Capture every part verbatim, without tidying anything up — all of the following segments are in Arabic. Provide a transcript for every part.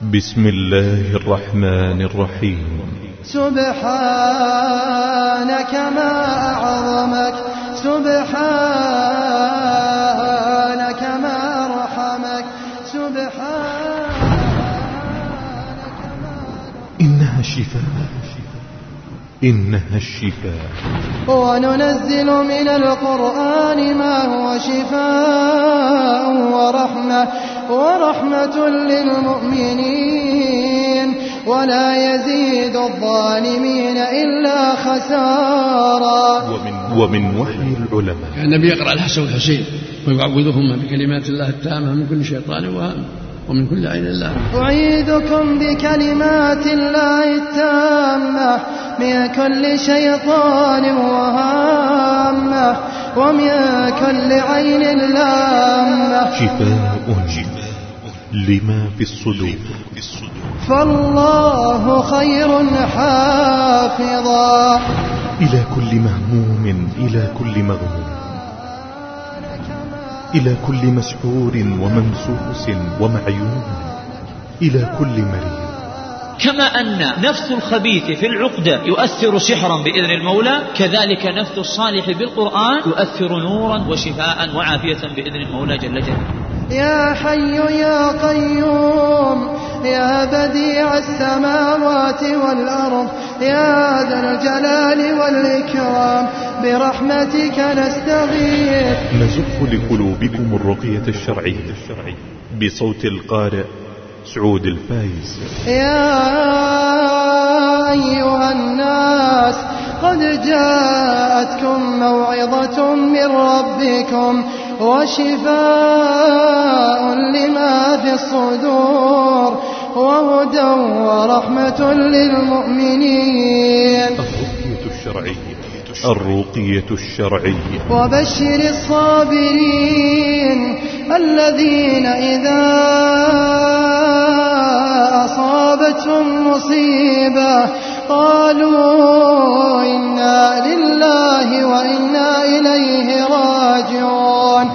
بسم الله الرحمن الرحيم. سبحانك ما أعظمك، سبحانك ما أرحمك، سبحانك ما إنها الشفاء، إنها الشفاء. وننزل من القرآن ما هو شفاء ورحمة ورحمة للمؤمنين ولا يزيد الظالمين إلا خسارا. ومن, ومن وحي العلماء كان النبي يقرأ الحسن والحسين ويعوذهما بكلمات الله التامة من كل شيطان وهم ومن كل عين الله. أعيذكم بكلمات الله التامة من كل شيطان وهامة ومن كل عين لامة. شفاء لما في الصدور. فالله خير حافظا إلى كل مهموم، إلى كل مغموم، إلى كل مسحور وممسوس ومعيون، إلى كل مريض. كما أن نفث الخبيث في العقدة يؤثر سحرا بإذن المولى، كذلك نفث الصالح بالقرآن يؤثر نورا وشفاء وعافية بإذن المولى جل جلاله. يا حي يا قيوم يا بديع السماوات والأرض يا ذا الجلال والإكرام برحمتك نستغيث. نزق لقلوبكم الرقية الشرعية بصوت القارئ سعود الفايز. يا أيها الناس قد جاءتكم موعظة من ربكم وشفاء لما في الصدور وهدى ورحمة للمؤمنين. الرقية الشرعية، الرقية الشرعية. وبشر الصابرين الذين إذا أصابتهم مصيبة قالوا إنا لله وإنا إليه راجعون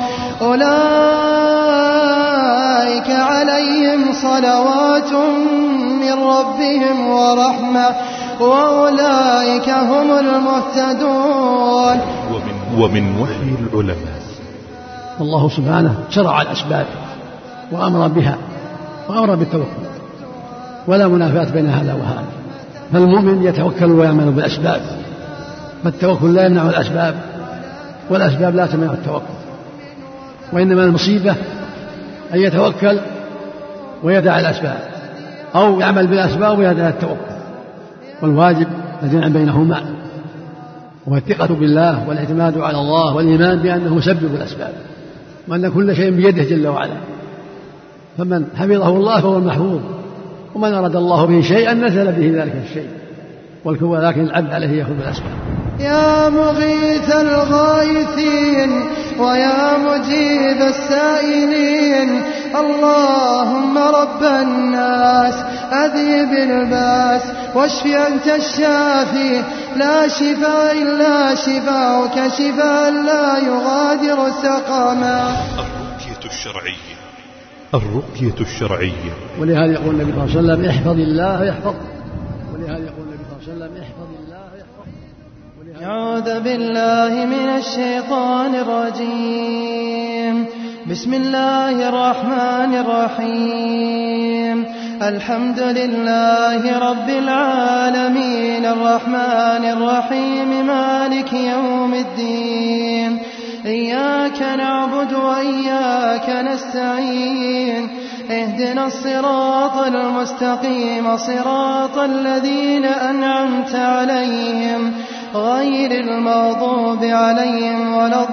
أولئك عليهم صلوات من ربهم ورحمة وأولئك هم المهتدون. ومن, ومن وحي العلماء الله سبحانه شرع الأسباب وأمر بها وأمر بالتوكل ولا منافاة بين هذا وهذا، فالمؤمن يتوكل ويعمل بالأسباب، فالتوكل لا يمنع الأسباب والأسباب لا تمنع التوكل، وإنما المصيبة أن يتوكل ويدع الأسباب أو يعمل بالأسباب ويدع التوكل، والواجب الجمع بينهما والثقة بالله والاعتماد على الله والإيمان بأنه مسبب الأسباب وأن كل شيء بيده جل وعلا، فمن حفظه الله فهو المحفوظ، ومن أراد الله به شيئا نزل به ذلك الشيء، ولكن العبد عليه يأخذ بالأسباب. يا مغيث الغائثين ويا مجيب السائلين اللهم رب الناس أذهب الباس واشف أنت الشافي لا شفاء إلا شفاؤك شفاء لا يغادر سقما. الرقية الشرعية، الرقية الشرعية. ولهذا يقول النبي صلى الله عليه وسلم احفظ الله يحفظ، ولهذا يقول النبي صلى الله عليه وسلم احفظ الله يحفظ. أعوذ بالله من الشيطان الرجيم. بسم الله الرحمن الرحيم. الحمد لله رب العالمين الرحمن الرحيم مالك يوم الدين. إياك نعبد وإياك نستعين. اهدنا الصراط المستقيم صراط الذين أنعمت عليهم غير المغضوب عليهم ولا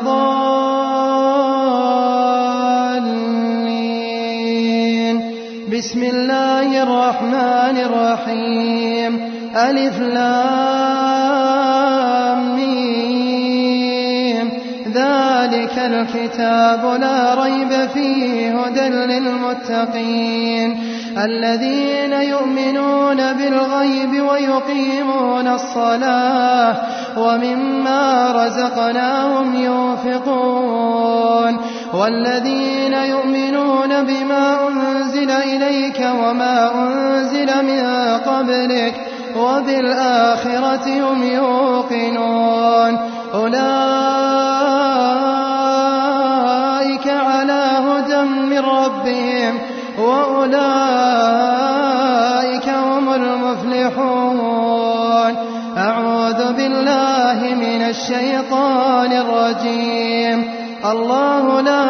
الضالين. بسم الله الرحمن الرحيم. ألف لام ميم. ذلك الكتاب لا ريب فيه هدى للمتقين الذين يؤمنون بالغيب ويقيمون الصلاة ومما رزقناهم ينفقون والذين يؤمنون بما أنزل إليك وما أنزل من قبلك وبالآخرة هم يوقنون أولئك على هدى من ربهم وأولئك هم المفلحون. أعوذ بالله من الشيطان الرجيم. الله لا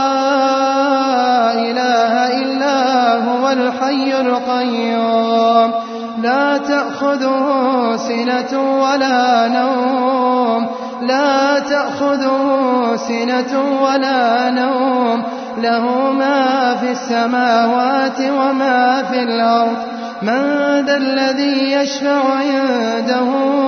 إله إلا هو الحي القيوم لا تأخذه سنة ولا نوم لا تأخذه سنة ولا نوم له ما في السماوات وما في الأرض. من ذا الذي يشفع عنده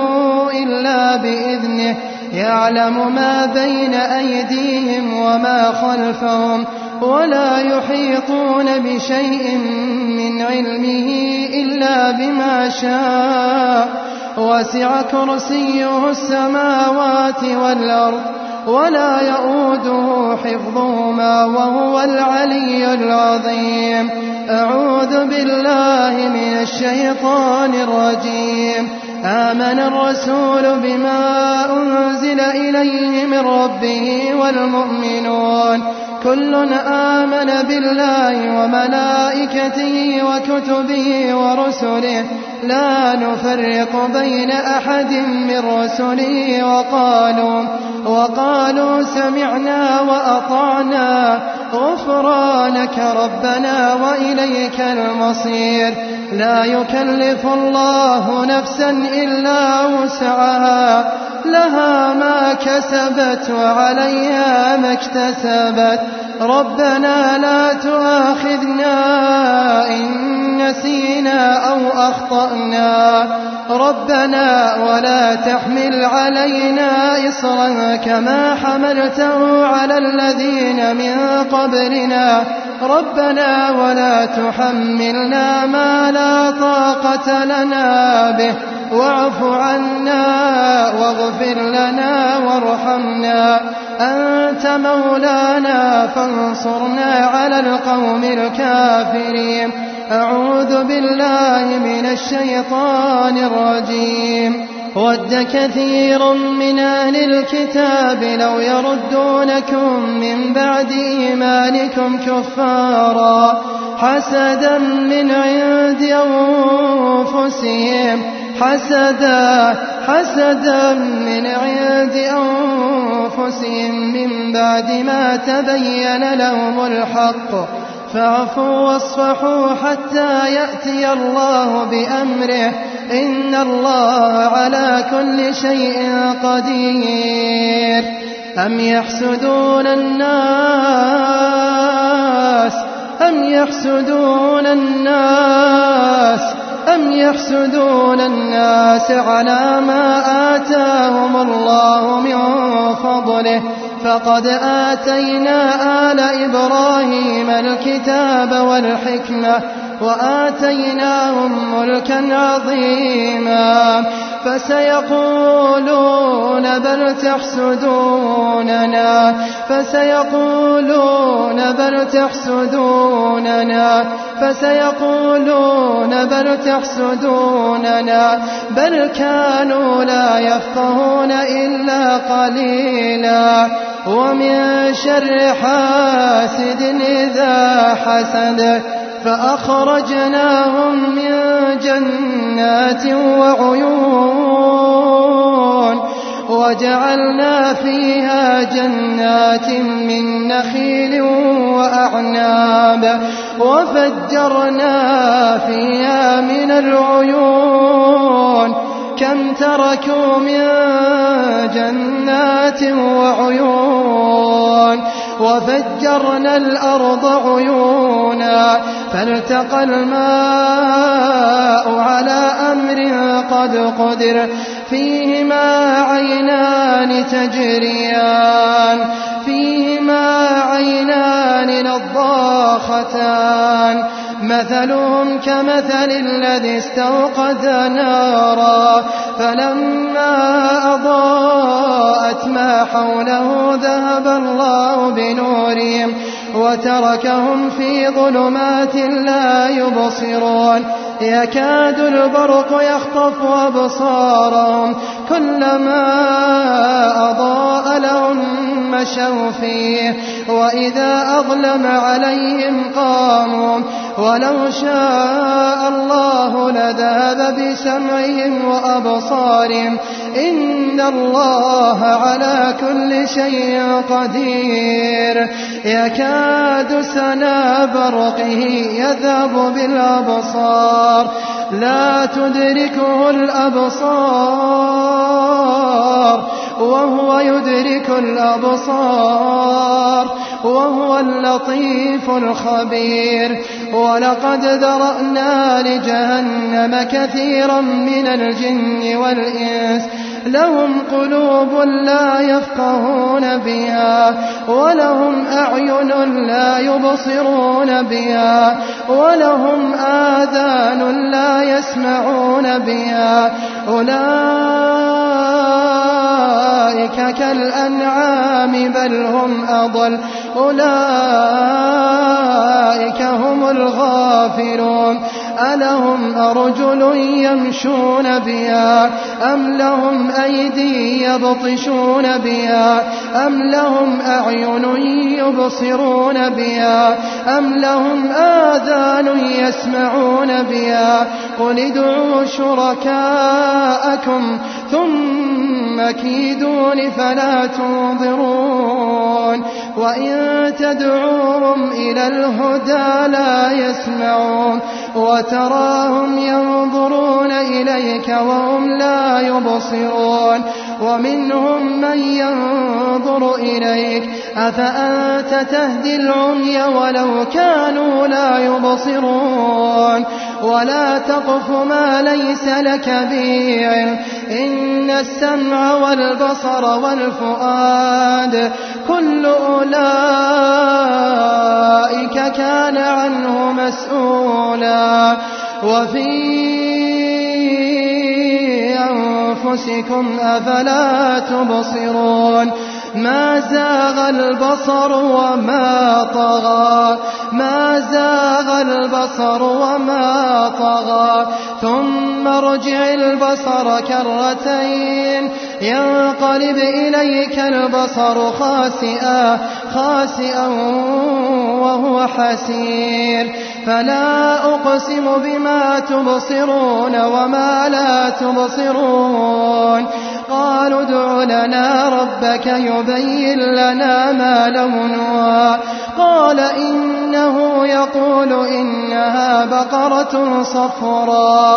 إلا بإذنه يعلم ما بين أيديهم وما خلفهم ولا يحيطون بشيء من علمه إلا بما شاء. وسع كرسيه السماوات والأرض ولا يؤوده حفظهما وهو العلي العظيم. أعوذ بالله من الشيطان الرجيم. آمن الرسول بما أنزل إليه من ربه والمؤمنون كل آمن بالله وملائكته وكتبه ورسله لا نفرق بين أحد من رسله وقالوا وقالوا سمعنا وأطعنا غفرانك ربنا وإليك المصير. لا يكلف الله نفسا إلا وسعها لها ما كسبت وعليها ما اكتسبت. ربنا لا تؤاخذنا إن نسينا أو أخطأنا ربنا ولا تحمل علينا إصرا كما حملته على الذين من قبلنا ربنا ولا تحملنا ما لا طاقة لنا به واعف عنا واغفر لنا وارحمنا أنت مولانا فانصرنا على القوم الكافرين. أعوذ بالله من الشيطان الرجيم. ود كثير من أهل الكتاب لو يردونكم من بعد إيمانكم كفارا حسدا من عند أنفسهم حسدا حسدا من عند أنفسهم من بعد ما تبين لهم الحق فاعفوا واصفحوا حتى يأتي الله بأمره إن الله على كل شيء قدير. أم يحسدون الناس أم يحسدون الناس أم يحسدون الناس على ما آتاهم الله من فضله فقد آتينا آل إبراهيم الكتاب والحكمة وآتيناهم ملكا عظيما فسيقولون بل تحسدوننا فسيقولون بل تحسدوننا فسيقولون بل تحسدوننا بل كانوا لا يفقهون إلا قليلا. ومن شر حاسد إذا حسد فأخرجناهم من جنات وعيون وجعلنا فيها جنات من نخيل وأعناب وفجرنا فيها من العيون كم تركوا من جنات وعيون وفجرنا الأرض عيونا فالتقى الماء على أمر قد قدر فيهما عينان تجريان فيهما عينان نضاختان مثلهم كمثل الذي استوقد نارا فلما أضاءت ما حوله ذهب الله بنورهم وتركهم في ظلمات لا يبصرون يكاد البرق يخطف أبصارهم كلما أضاء لهم مشوا فيه وإذا أظلم عليهم قاموا ولو شاء الله لذهب بسمعهم وأبصارهم إن الله على كل شيء قدير يكاد سنا برقه يذهب بالأبصار لا تدركه الأبصار وهو يدرك الأبصار وهو اللطيف الخبير ولقد ذرأنا لجهنم كثيرا من الجن والإنس لهم قلوب لا يفقهون بها ولهم أعين لا يبصرون بها ولهم آذان لا يسمعون بها أولئك كالأنعام بل هم أضل أولئك هم الغافلون ألهم أرجل يمشون بها أم لهم أيدي يبطشون بها أم لهم أعين يبصرون بها أم لهم آذان يسمعون بها قل ادعوا شركاءكم ثم كيدون فلا تنظرون وإن تدعوهم إلى الهدى لا يسمعون وتراهم ينظرون إليك وهم لا يبصرون ومنهم من ينظر إليك أفأنت تهدي العمي ولو كانوا لا يبصرون ولا تقف ما ليس لك به علم إن السمع والبصر والفؤاد كل أولئك كان عنه مسؤولا وفي أنفسكم أفلا تبصرون ما زاغ البصر وما طغى ما زاغ البصر وما طغى ثم ارجع البصر كرتين ينقلب إليك البصر خاسئا خاسئا وهو حسير فلا أقسم بما تبصرون وما لا تبصرون قالوا ادع لنا ربك يبين لنا ما لونها قال إنه يقول إنها بقرة صفراء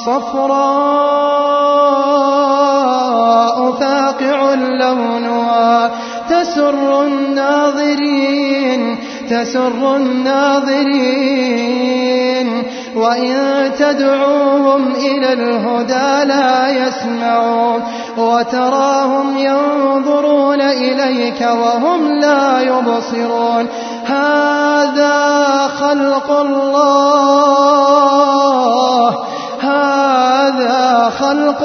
صفراء فاقع لونها تسر الناظرين تسر الناظرين وإن تدعوهم إلى الهدى لا يسمعون وتراهم ينظرون إليك وهم لا يبصرون هذا خلق الله هذا خلق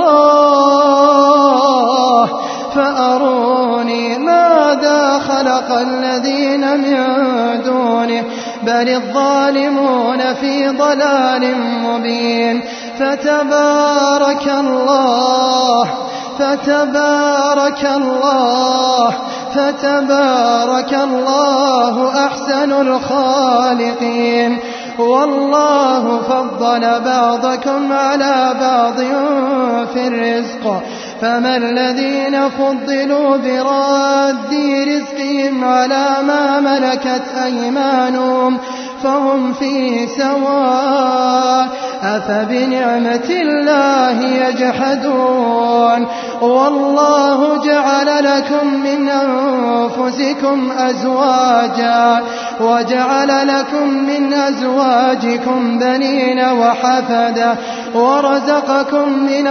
الله فأروني ماذا خلق الذين من دونه بل الظالمون في ضلال مبين فتبارك الله فتبارك الله فتبارك الله أحسن الخالقين والله فضل بعضكم على بعض في الرزق فما الذين فضلوا براد رزقهم على ما ملكت أيمانهم فهم فيه سواء أفبنعمة الله يجحدون والله جعل لكم من أنفسكم أزواجا وجعل لكم من أزواجكم بنين وحفدا ورزقكم من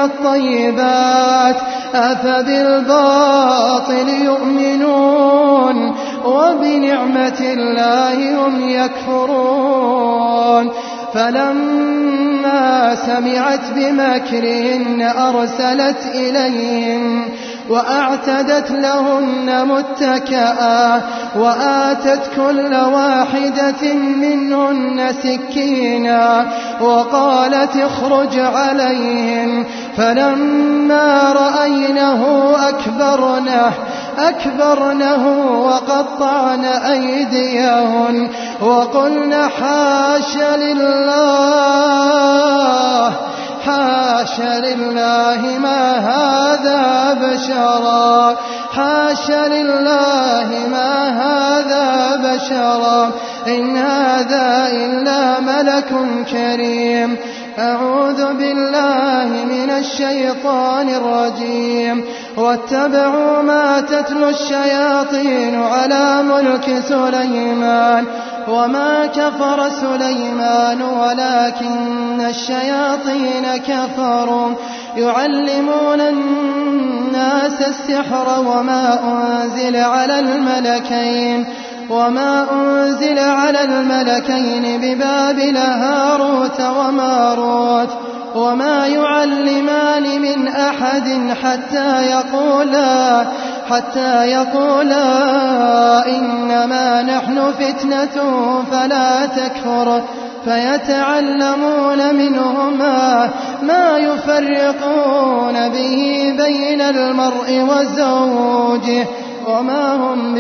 الطيبات أفبالباطل يؤمنون وبنعمة الله هم يكفرون فلما سمعت بمكرهن أرسلت إليهن وأعتدت لهن متكئا وآتت كل واحدة منهن سكينا وقالت اخرج عليهم فلما رأينه أكبرنه أكبرنه وقطعن أيديهن وقلن حاش لله حاش لله ما هذا بشرا حاش لله ما هذا بشرا إن هذا إلا ملك كريم أعوذ بالله من الشيطان الرجيم واتبعوا ما تتلو الشياطين على ملك سليمان وما كفر سليمان ولكن الشياطين كفروا يعلمون الناس السحر وما أنزل على الملكين وما أنزل على الملكين ببابل هاروت وماروت وما يعلمان من أحد حتى يقولا حتى يقولا إنما نحن فتنة فلا تكفر فيتعلمون منهما ما يفرقون به بين المرء وزوجه وما هم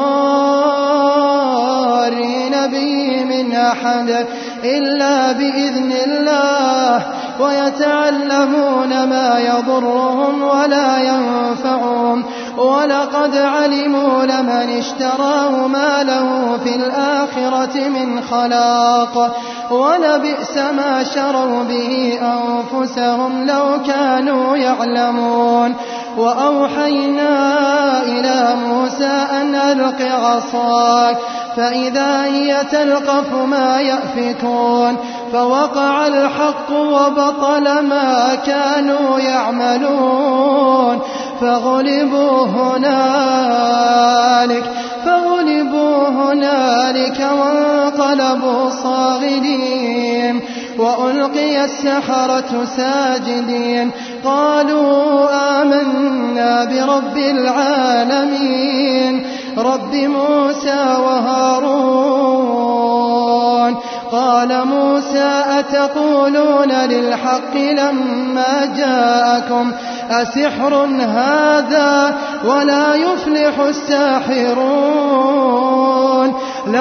بضارين به من أحد إلا بإذن الله ويتعلمون ما يضرهم ولا ينفعهم ولقد علموا لمن اشتراه ما له في الآخرة من خلاق ولبئس ما شروا به أنفسهم لو كانوا يعلمون وأوحينا إلى موسى أن ألق عصاك فإذا هي تلقف ما يأفكون فوقع الحق وبطل ما كانوا يعملون فغلبوا هنالك فغلبوا هنالك وانقلبوا صاغرين وألقي السحرة ساجدين قالوا آمنا برب العالمين رب موسى وهارون قال موسى أتقولون للحق لما جاءكم أسحر هذا ولا يفلح الساحرون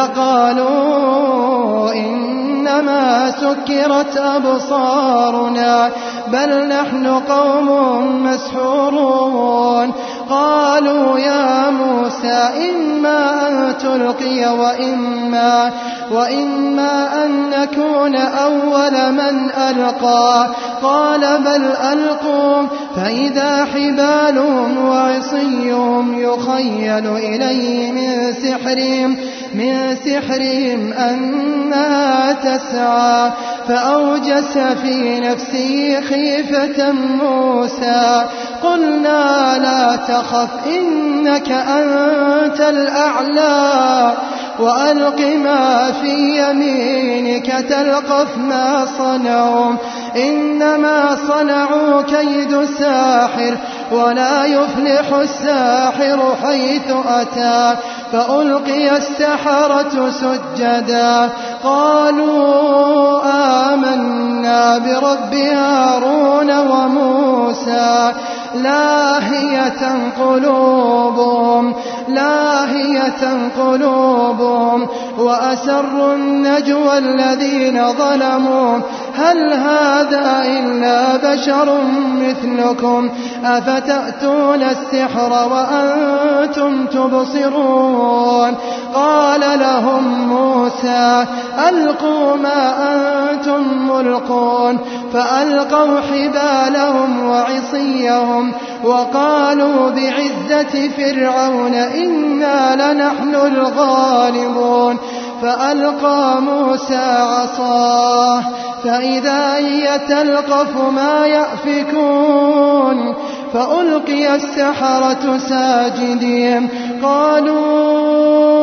لقالوا إنما سكرت أبصارنا بل نحن قوم مسحورون قالوا يا موسى إما أن تلقي وإما, وإما أن نكون أول من ألقى قال بل ألقوا فإذا حبالهم وعصيهم يخيل إليه من سحرهم من سحرهم أنها تسعى فأوجس في نفسه خيفة موسى قلنا لا تخف إنك أنت الأعلى وألق ما في يمينك تلقف ما صنعوا إنما صنعوا كيد ساحر ولا يفلح الساحر حيث أتى فألقي السحرة سجدا قالوا آمنا برب هارون وموسى لاهية قلوبهم لاهية قلوبهم وأسروا النجوى الذين ظلموا هل هذا إلا بشر مثلكم أفتأتون السحر وأنتم تبصرون قال لهم موسى ألقوا ما أنتم ملقون فألقوا حبالهم وعصيهم وقالوا بعزة فرعون إنا لنحن الغالبون فألقى موسى عصاه فإذا هي تلقف ما يأفكون فألقي السحرة ساجدين قالوا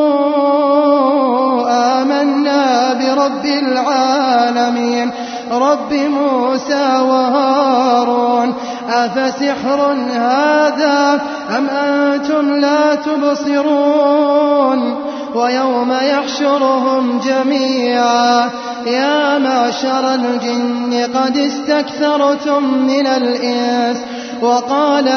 آمنا برب العالمين رب موسى وهارون أفسحر هذا أم أنتم لا تبصرون ويوم يحشرهم جميعا يا معشر الجن قد استكثرتم من الإنس وقال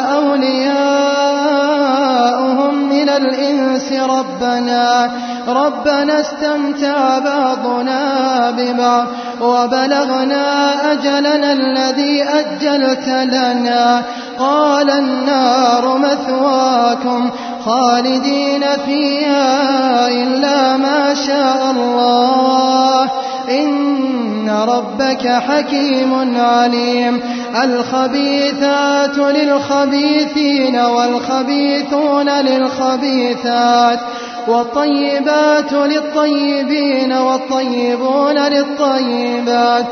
أولياؤهم من الإنس ربنا ربنا استمتع بعضنا ببعض وبلغنا أجلنا الذي أجلت لنا قال النار مثواكم خالدين فيها إلا ما شاء الله إن ربك حكيم عليم الخبيثات للخبيثين والخبيثون للخبيثات والطيبات للطيبين والطيبون للطيبات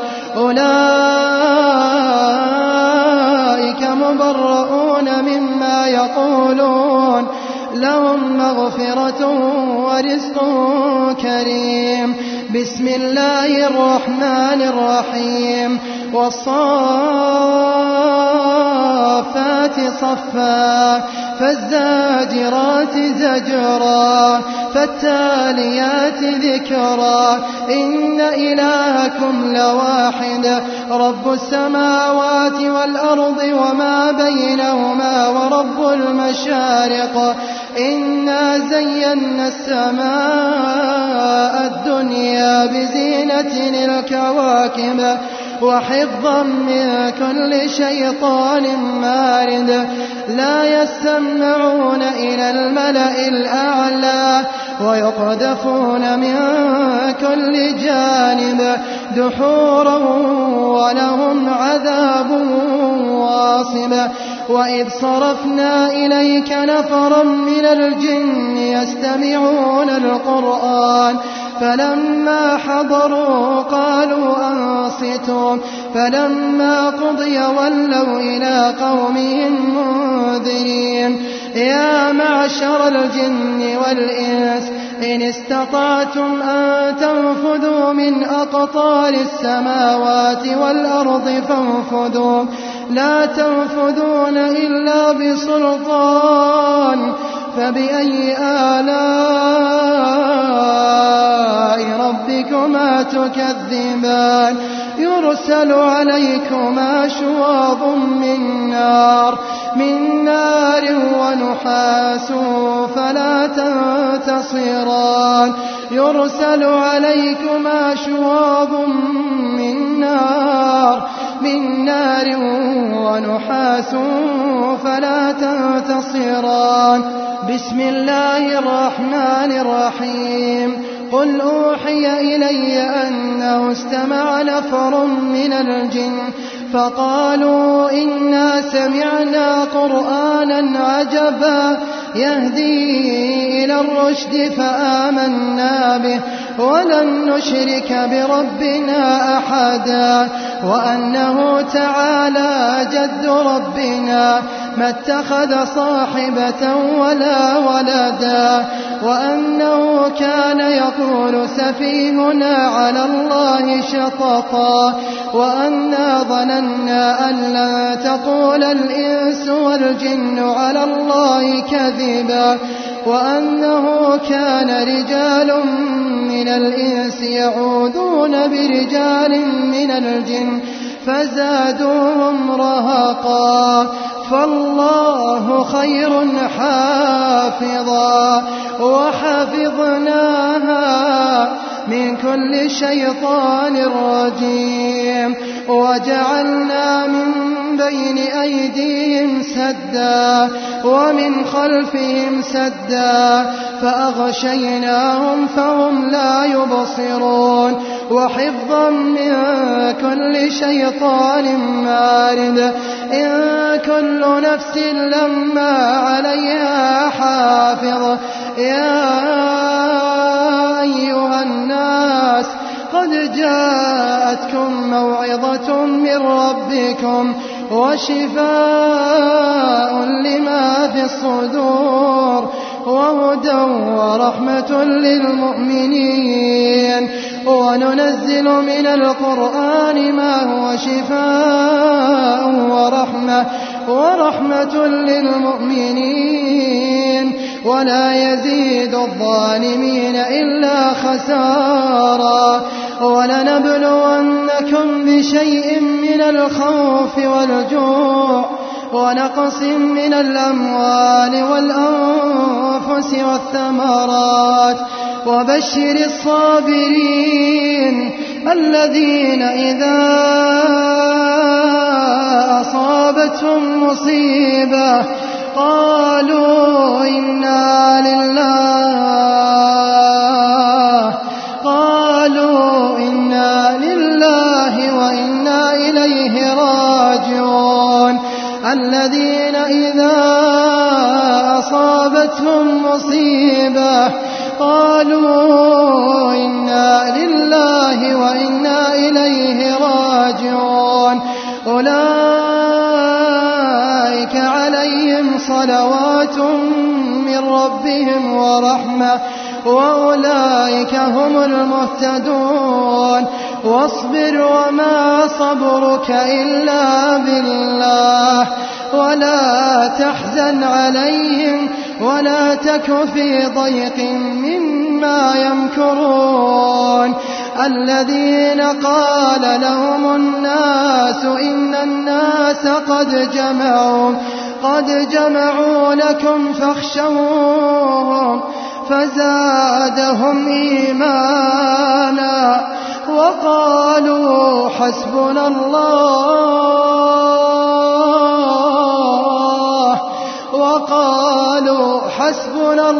أولئك مبرؤون مما يقولون لهم مغفرة ورزق كريم بسم الله الرحمن الرحيم والصافات صفا فالزاجرات زجرا فالتاليات ذكرا إن إلهكم لواحد رب السماوات والأرض وما بينهما ورب المشارق إنا زينا السماء الدنيا بزينة الكواكب وحفظا من كل شيطان مارد لا يسمعون إلى الملأ الأعلى ويقذفون من كل جانب دحورا ولهم عذاب واصب وإذ صرفنا إليك نفرا من الجن يستمعون القرآن فلما حضروا قالوا أنصتوا فلما قضي ولوا إلى قومهم منذرين يا معشر الجن والإنس إن استطعتم أن تنفذوا من أقطار السماوات والأرض فانفذوا لا تنفذون إلا بسلطان فبأي آلاء ربكما تكذبان يرسل عليكما شواظ من نار من نار ونحاس فلا تنتصران يرسل عليكما شواظ من نار من نار ونحاس فلا تنتصران بسم الله الرحمن الرحيم قل أوحي إلي أنه استمع نفر من الجن فقالوا إنا سمعنا قرآنا عجبا يهدي إلى الرشد فآمنا به ولن نشرك بربنا أحدا وأنه تعالى جد ربنا ما اتخذ صاحبة ولا ولدا وأنه كان يقول سفيهنا على الله شططا وأنا ظننا أن لن تقول الإنس والجن على الله كذبا وأنه كان رجال من الإنس يعوذون برجال من الجن فزادوهم رهقا فالله خير حافظا وحفظناها من كل شيطان رجيم وجعلنا من بين أيديهم سدا ومن خلفهم سدا فأغشيناهم فهم لا يبصرون وحفظا من كل شيطان مارد إن كل نفس لما عليها حافظ يا أيها الناس قد جاءتكم موعظة من ربكم وشفاء لما في الصدور وهدى ورحمة للمؤمنين. وننزل من القرآن ما هو شفاء ورحمة ورحمة للمؤمنين ولا يزيد الظالمين إلا خسارا. ولنبلونكم بشيء من الخوف والجوع ونقص من الأموال والأنفس والثمرات وبشر الصابرين الذين إذا أصابتهم مصيبة قالوا إنا لله قالوا إنا لله وإنا إليه راجعون. الذين إذا أصابتهم مصيبة قالوا إنا لله وإنا إليه راجعون. أولئك عليهم صلوات من ربهم ورحمة وأولئك هم المهتدون. واصبر وما صبرك إلا بالله ولا تحزن عليهم ولا تك في ضيق مما يمكرون. الذين قال لهم الناس إن الناس قد جمعوا قد جمعوا لكم فاخشوهم فزادهم إيمانا وقالوا حسبنا الله وقالوا حسبنا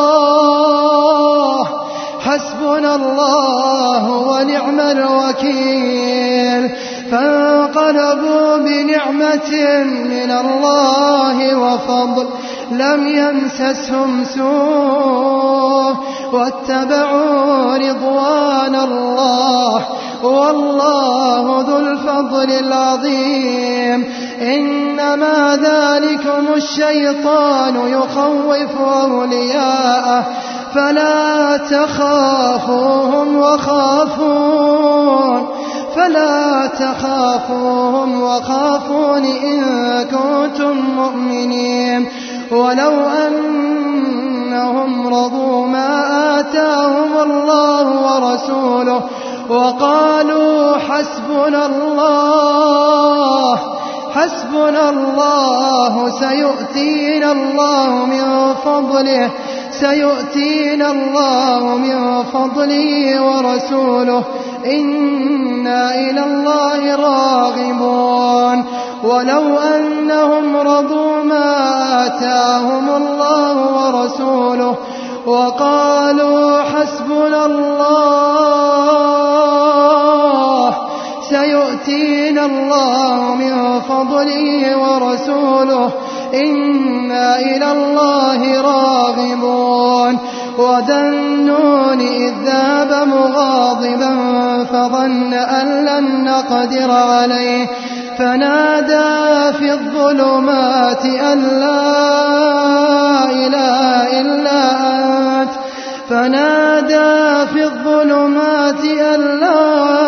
الله حسبنا الله ونعم الوكيل. فانقلبوا بنعمة من الله وفضل لم يمسسهم سوء واتبعوا رضوان الله والله ذو الفضل العظيم. إنما ذلكم الشيطان يخوف أولياءه فلا تخافوهم وخافون فلا تخافوهم وخافون إن كنتم مؤمنين. ولو أنهم رضوا ما آتاهم الله ورسوله وقالوا حسبنا الله حسبنا الله سيؤتينا الله من فضله سيؤتينا الله من فضله ورسوله إنا إلى الله راغبون. ولو أنهم رضوا ما آتاهم الله ورسوله وقالوا حسبنا الله سيؤتينا الله من فضله ورسوله إنا إلى الله راغبون. وذا النون إذ ذهب مغاضبا فظن أن لن نقدر عليه فنادى في الظلمات أن لا إله إلا أنت فنادى في الظلمات أن لا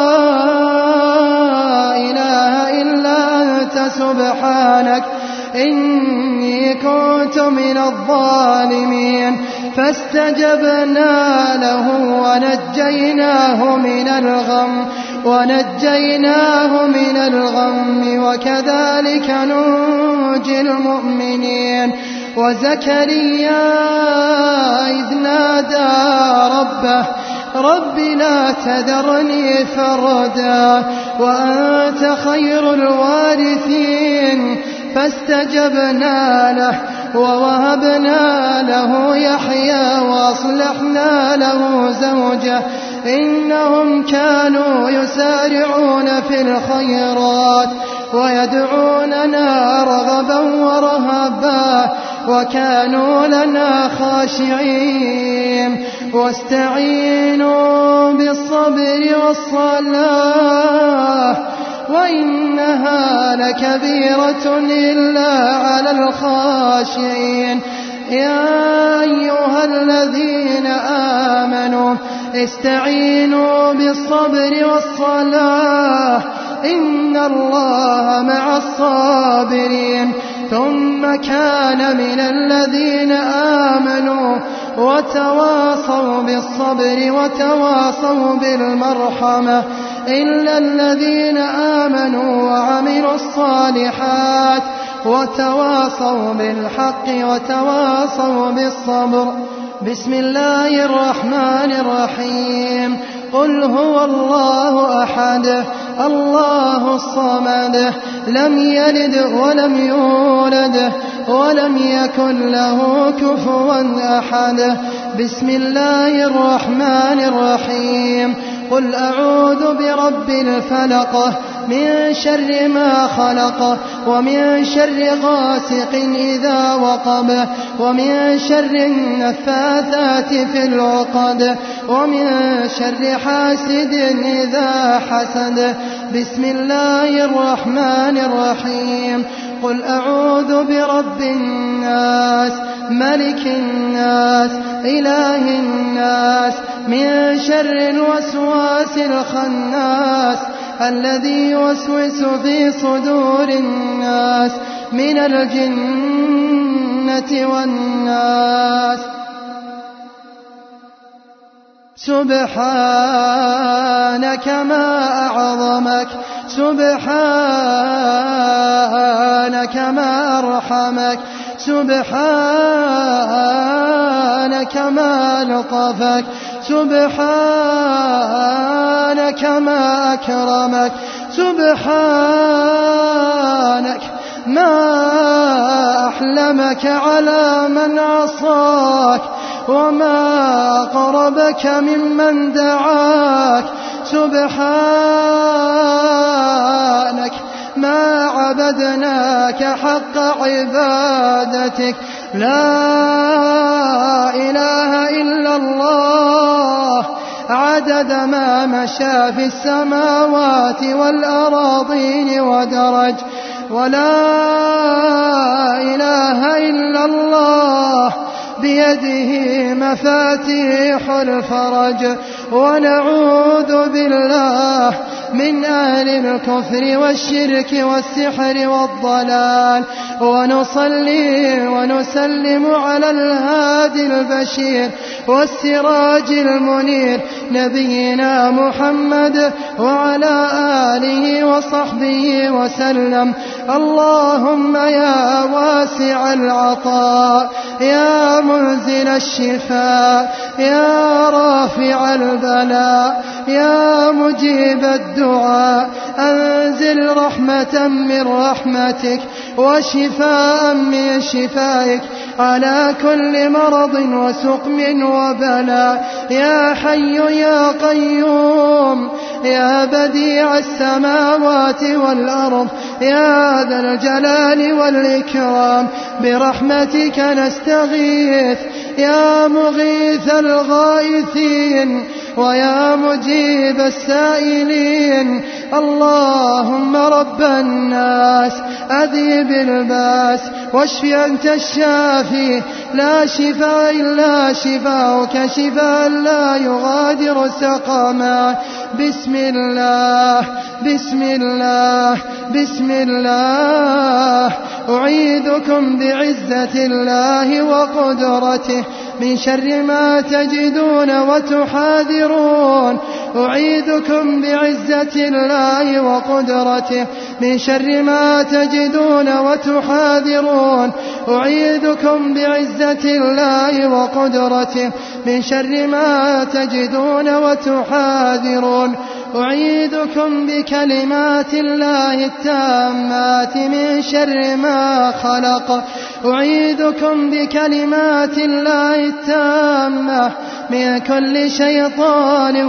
إله إلا أنت سبحانك إني كنت من الظالمين. فاستجبنا له ونجيناه من الغم ونجيناه من الغم وكذلك ننجي المؤمنين. وزكريا إذ نادى ربه رب لا تذرني فردا وأنت خير الوارثين فاستجبنا له ووهبنا له يحيى وأصلحنا له زوجه إنهم كانوا يسارعون في الخيرات ويدعوننا رغبا ورهبا وكانوا لنا خاشعين. واستعينوا بالصبر والصلاة وإنها لكبيرة إلا على الخاشعين. يا أيها الذين آمنوا استعينوا بالصبر والصلاة إن الله مع الصابرين ثم كان من الذين آمنوا وتواصوا بالصبر وتواصوا بالمرحمة إلا الذين آمنوا وعملوا الصالحات وتواصوا بالحق وتواصوا بالصبر. بسم الله الرحمن الرحيم. قل هو الله أحد الله الصمد لم يلد ولم يولد ولم يكن له كفوا أحد. بسم الله الرحمن الرحيم. قل أعوذ برب الفلق من شر ما خلق ومن شر غاسق إذا وقب ومن شر النفاثات في العقد ومن شر حاسد إذا حسد. بسم الله الرحمن الرحيم. قل أعوذ برب الناس ملك الناس إله الناس من شر الوسواس الخناس الذي يوسوس في صدور الناس من الجنة والناس. سبحانك ما أعظمك سبحانك ما أرحمك سبحانك ما لطفك سبحانك ما أكرمك سبحانك ما أحلمك على من عصاك وما أقربك ممن دعاك سبحانك ما عبدناك حق عبادتك. لا إله إلا الله عدد ما مشى في السماوات والأراضين ودرج ولا إله إلا الله بيده مفاتيح الفرج. ونعوذ بالله من أهل الكفر والشرك والسحر والضلال. ونصلي ونسلم على الهادي البشير والسراج المنير نبينا محمد وعلى آله وصحبه وسلم. اللهم يا واسع العطاء يا منزل الشفاء يا رافع البلاء يا مجيب الدعاء أنزل رحمة من رحمتك وشفاء من شفائك على كل مرض وسقم وبلاء. يا حي يا قيوم يا بديع السماوات والأرض يا ذا الجلال والإكرام برحمتك نستغيث يا مغيث الغائثين ويا مجيب السائلين. اللهم رب الناس أذهب الباس واشف أنت الشافي لا شفاء إلا شفاؤك شفاء لا يغادر سقما. بسم الله بسم الله بسم الله. أعيذكم بعزة الله وقدرته من شر ما تجدون وتحاذرون. أعيذكم بعزة الله وقدرته من شر ما تجدون وتحاذرون. أعيذكم بعزة الله وقدرته من شر ما تجدون وتحاذرون. أعيذكم بكلمات الله التامات من شر ما خلق. أعيذكم بكلمات الله التامة من كل شيطان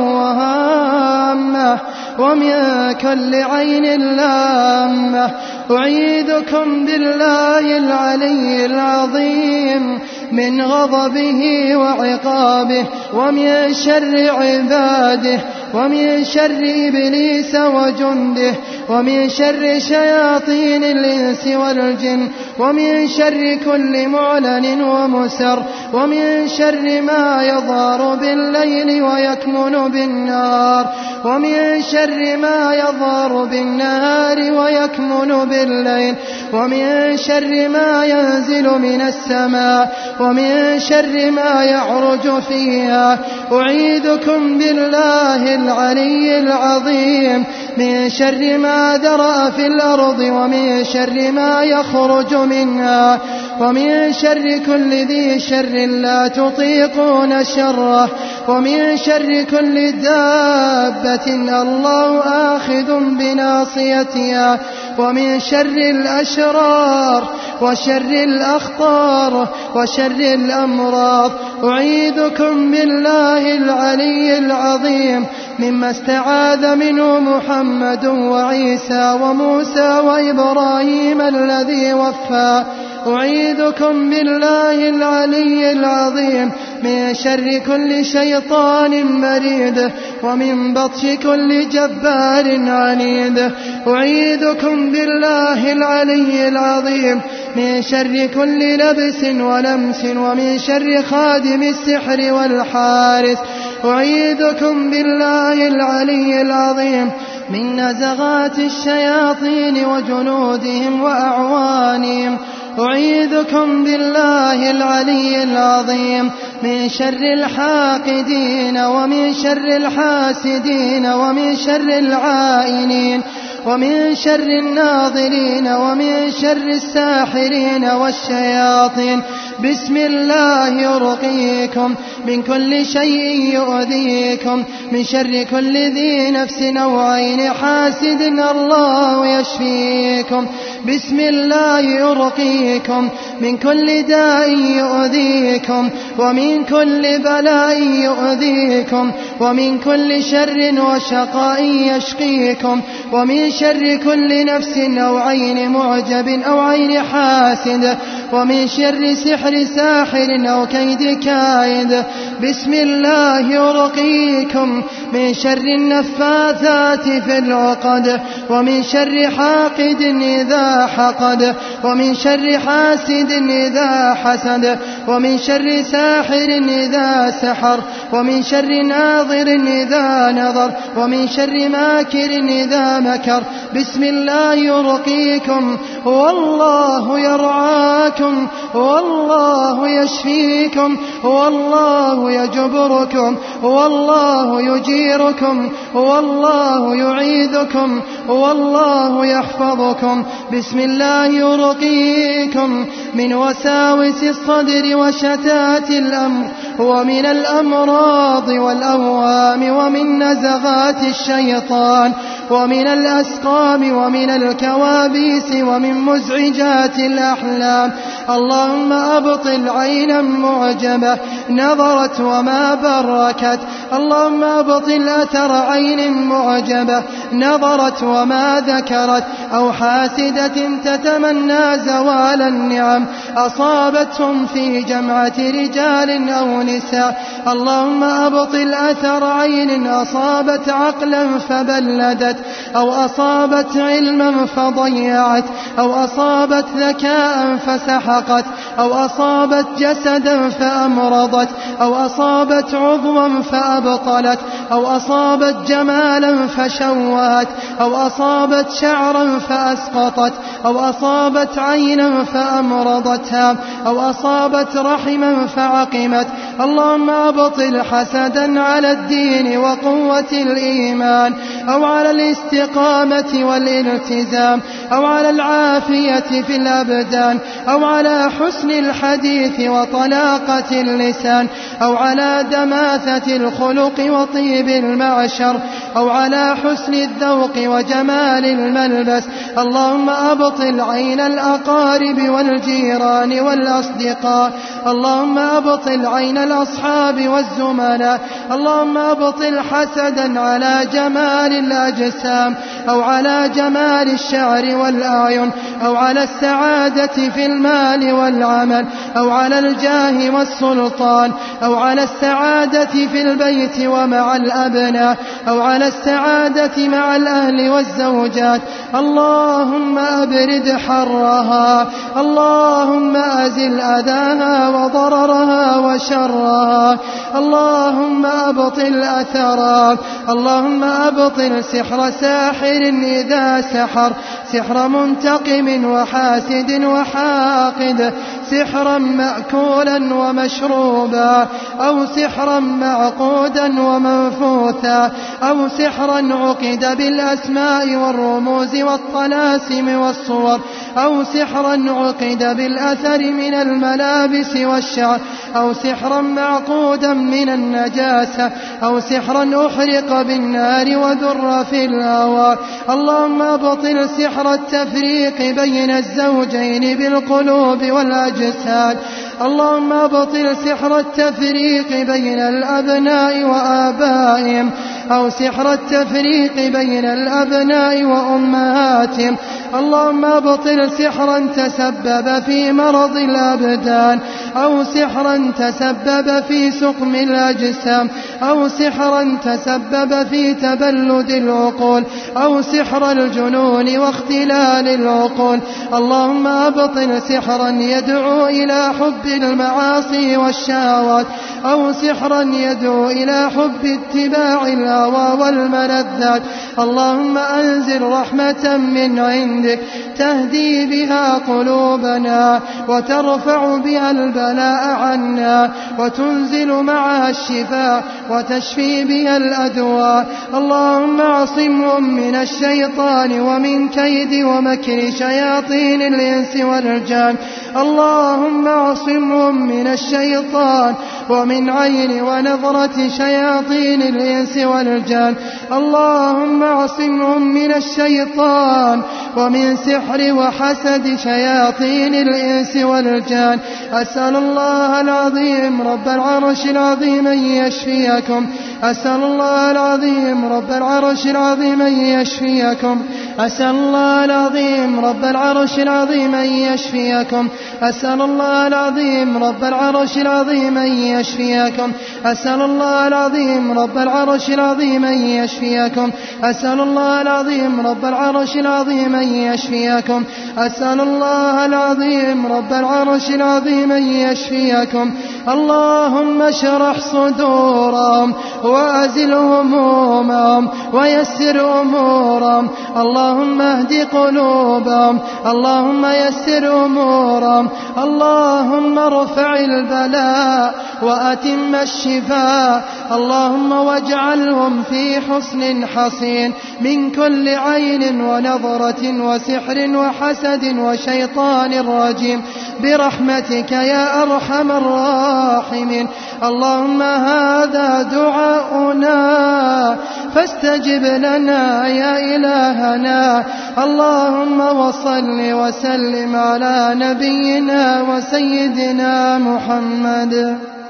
وهامة ومن كل عين لامة. أعيذكم بالله العلي العظيم من غضبه وعقابه ومن شر عباده ومن شر إبليس وجنده ومن شر شياطين الإنس والجن ومن شر كل معلن ومسر ومن شر ما يظهر بالليل ويكمن بالنهار ومن شر ما يظهر بالنهار ويكمن بالليل ومن شر ما ينزل من السماء ومن شر ما يعرج فيها. أعيذكم بالله العلي العظيم من شر ما ذرأ في الأرض ومن شر ما يخرج منها ومن شر كل ذي شر لا تطيقون شره ومن شر كل دابة الله آخذ بناصيتها ومن شر الأشرار وشر الأخطار وشر الأمراض. أعيذكم بالله العلي العظيم مما استعاذ منه محمد وعيسى وموسى وإبراهيم الذي وفى. أعيذكم بالله العلي العظيم من شر كل شيطان مريد ومن بطش كل جبار عنيد. أعيذكم بالله العلي العظيم من شر كل لبس ولمس ومن شر خادم السحر والحارس. أعيذكم بالله العلي العظيم من نزغات الشياطين وجنودهم وأعوانهم. أعيذكم بالله العلي العظيم من شر الحاقدين ومن شر الحاسدين ومن شر العائنين ومن شر الناظرين ومن شر الساحرين والشياطين. بسم الله يرقيكم من كل شيء يؤذيكم من شر كل ذي نفس أو عين حاسد الله يشفيكم. بسم الله يرقيكم من كل داء يؤذيكم ومن كل بلاء يؤذيكم ومن كل شر وشقاء يشقيكم ومن شر كل نفس أو عين معجب أو عين حاسد ومن شر سحر ساحر أو كيد كائد. بسم الله يرقيكم من شر النفاثات في العقد ومن شر حاقد إذا حقد ومن شر حاسد إذا حسد ومن شر ساحر إذا سحر ومن شر ناظر إذا نظر ومن شر ماكر إذا مكر. بسم الله يرقيكم والله يرعاكم والله يشفيكم والله يجبركم والله يجيركم والله يعيذكم والله يحفظكم. بسم الله يرقيكم من وساوس الصدر وشتات الأمر ومن الأمراض والأوهام ومن نزغات الشيطان ومن الأسقام ومن الكوابيس ومن مزعجات الأحلام. اللهم أبطل عينا معجبة نظرت وما بركت. اللهم أبطل أثر عين معجبة نظرت وما ذكرت أو حاسدة تتمنى زوال النعم أصابتهم في جمعة رجال أو نساء. اللهم أبطل أثر عين أصابت عقلا فبلدت أو أصابت علما فضيعت أو أصابت ذكاء فسحقت أو أصابت جسدا فأمرضت أو أصابت عضوا فأبطلت أو أصابت جمالا فشوهت أو أصابت شعرا فأسقطت أو أصابت عينا فأمرضتها أو أصابت رحما فعقمت. اللهم أبطل حسدا على الدين وقوة الإيمان أو على الاستقامة والالتزام أو على العافية في الأبدان أو على حسن الحديث وطلاقة اللسان أو على دماثة الخلق وطيب المعشر أو على حسن الذوق وجمال الملبس. اللهم أبطل عين الأقارب والجيران والأصدقاء. اللهم أبطل عين الأصحاب والزملاء. اللهم أبطل حسدا على جمال الأجسام أو على جمال الشعر والأعين أو على السعادة في المال والعمل أو على الجاه والسلطان أو على السعادة في البيت ومع الأبناء أو على السعادة مع الأهل والزوجات. اللهم أبرد حرها، اللهم أزل أذاها وضررها وشرها، اللهم أبطل أثرها، اللهم أبطل سحر ساحر إذا سحر، سحر منتقم وحاسد وحاقد، سحرا مأكولا ومشروبا، أو سحرا معقودا ومنفوثا، أو سحرا عقد بالأسماء والرموز والطلاسم والصور، أو سحرا عقد بالأثر من الملابس والشعر، أو سحرا معقودا من النجاسة، أو سحرا أحرق بالنار وذر في الهواء. اللهم أبطل سحر التفريق بين الزوجين بالقلوب والأجساد، اللهم أبطل سحر التفريق بين الأبناء وآبائهم، أو سحر التفريق بين الأبناء وأمهاتهم. اللهم أبطل سحرا تسبب في مرض الأبدان، أو سحرا تسبب في سقم الأجسام، أو سحرا تسبب في تبلد العقول، أو سحر الجنون واختلال العقول. اللهم أبطل سحرا يدعو إلى حب المعاصي والشهوات، أو سحرا يدعو إلى حب اتباع الهوى والملذات. اللهم أنزل رحمة من عندك تهدي بها قلوبنا وترفع بها البلاء عنا، وتنزل معها الشفاء وتشفي بها الأدواء. اللهم اعصمهم من الشيطان ومن كيد ومكر شياطين الإنس والجان. اللهم اعصمهم من الشيطان ومن عين ونظرة شياطين الإنس والجان. اللهم اعصمهم من الشيطان ومن سحر وحسد شياطين الإنس والجان. أسأل الله العظيم رب العرش العظيم أن يشفيكم، أسأل الله العظيم رب العرش العظيم أن يشفيكم، أسأل الله العظيم رب العرش العظيم أن يشفيكم، أسأل الله العظيم رب العرش العظيم أن يشفيكم، أسأل الله العظيم رب العرش العظيم أن يشفيكم، أسأل الله العظيم رب العرش العظيم أن يشفيكم، أسأل الله العظيم رب العرش العظيم أن يشفيكم. اللهم اشرح صدورهم وأزل همومهم ويسر أمورهم، اللهم اهد قلوبهم، اللهم يسر أمورهم، اللهم ارفع البلاء وأتم الشفاء، اللهم واجعلهم في حصن حصين من كل عين ونظرة وسحر وحسد وشيطان رجيم برحمتك يا أرحم الراحمين. اللهم هذا دعاؤنا فاستجب لنا يا إلهنا. اللهم وصل وسلم على نبينا وسيدنا محمد.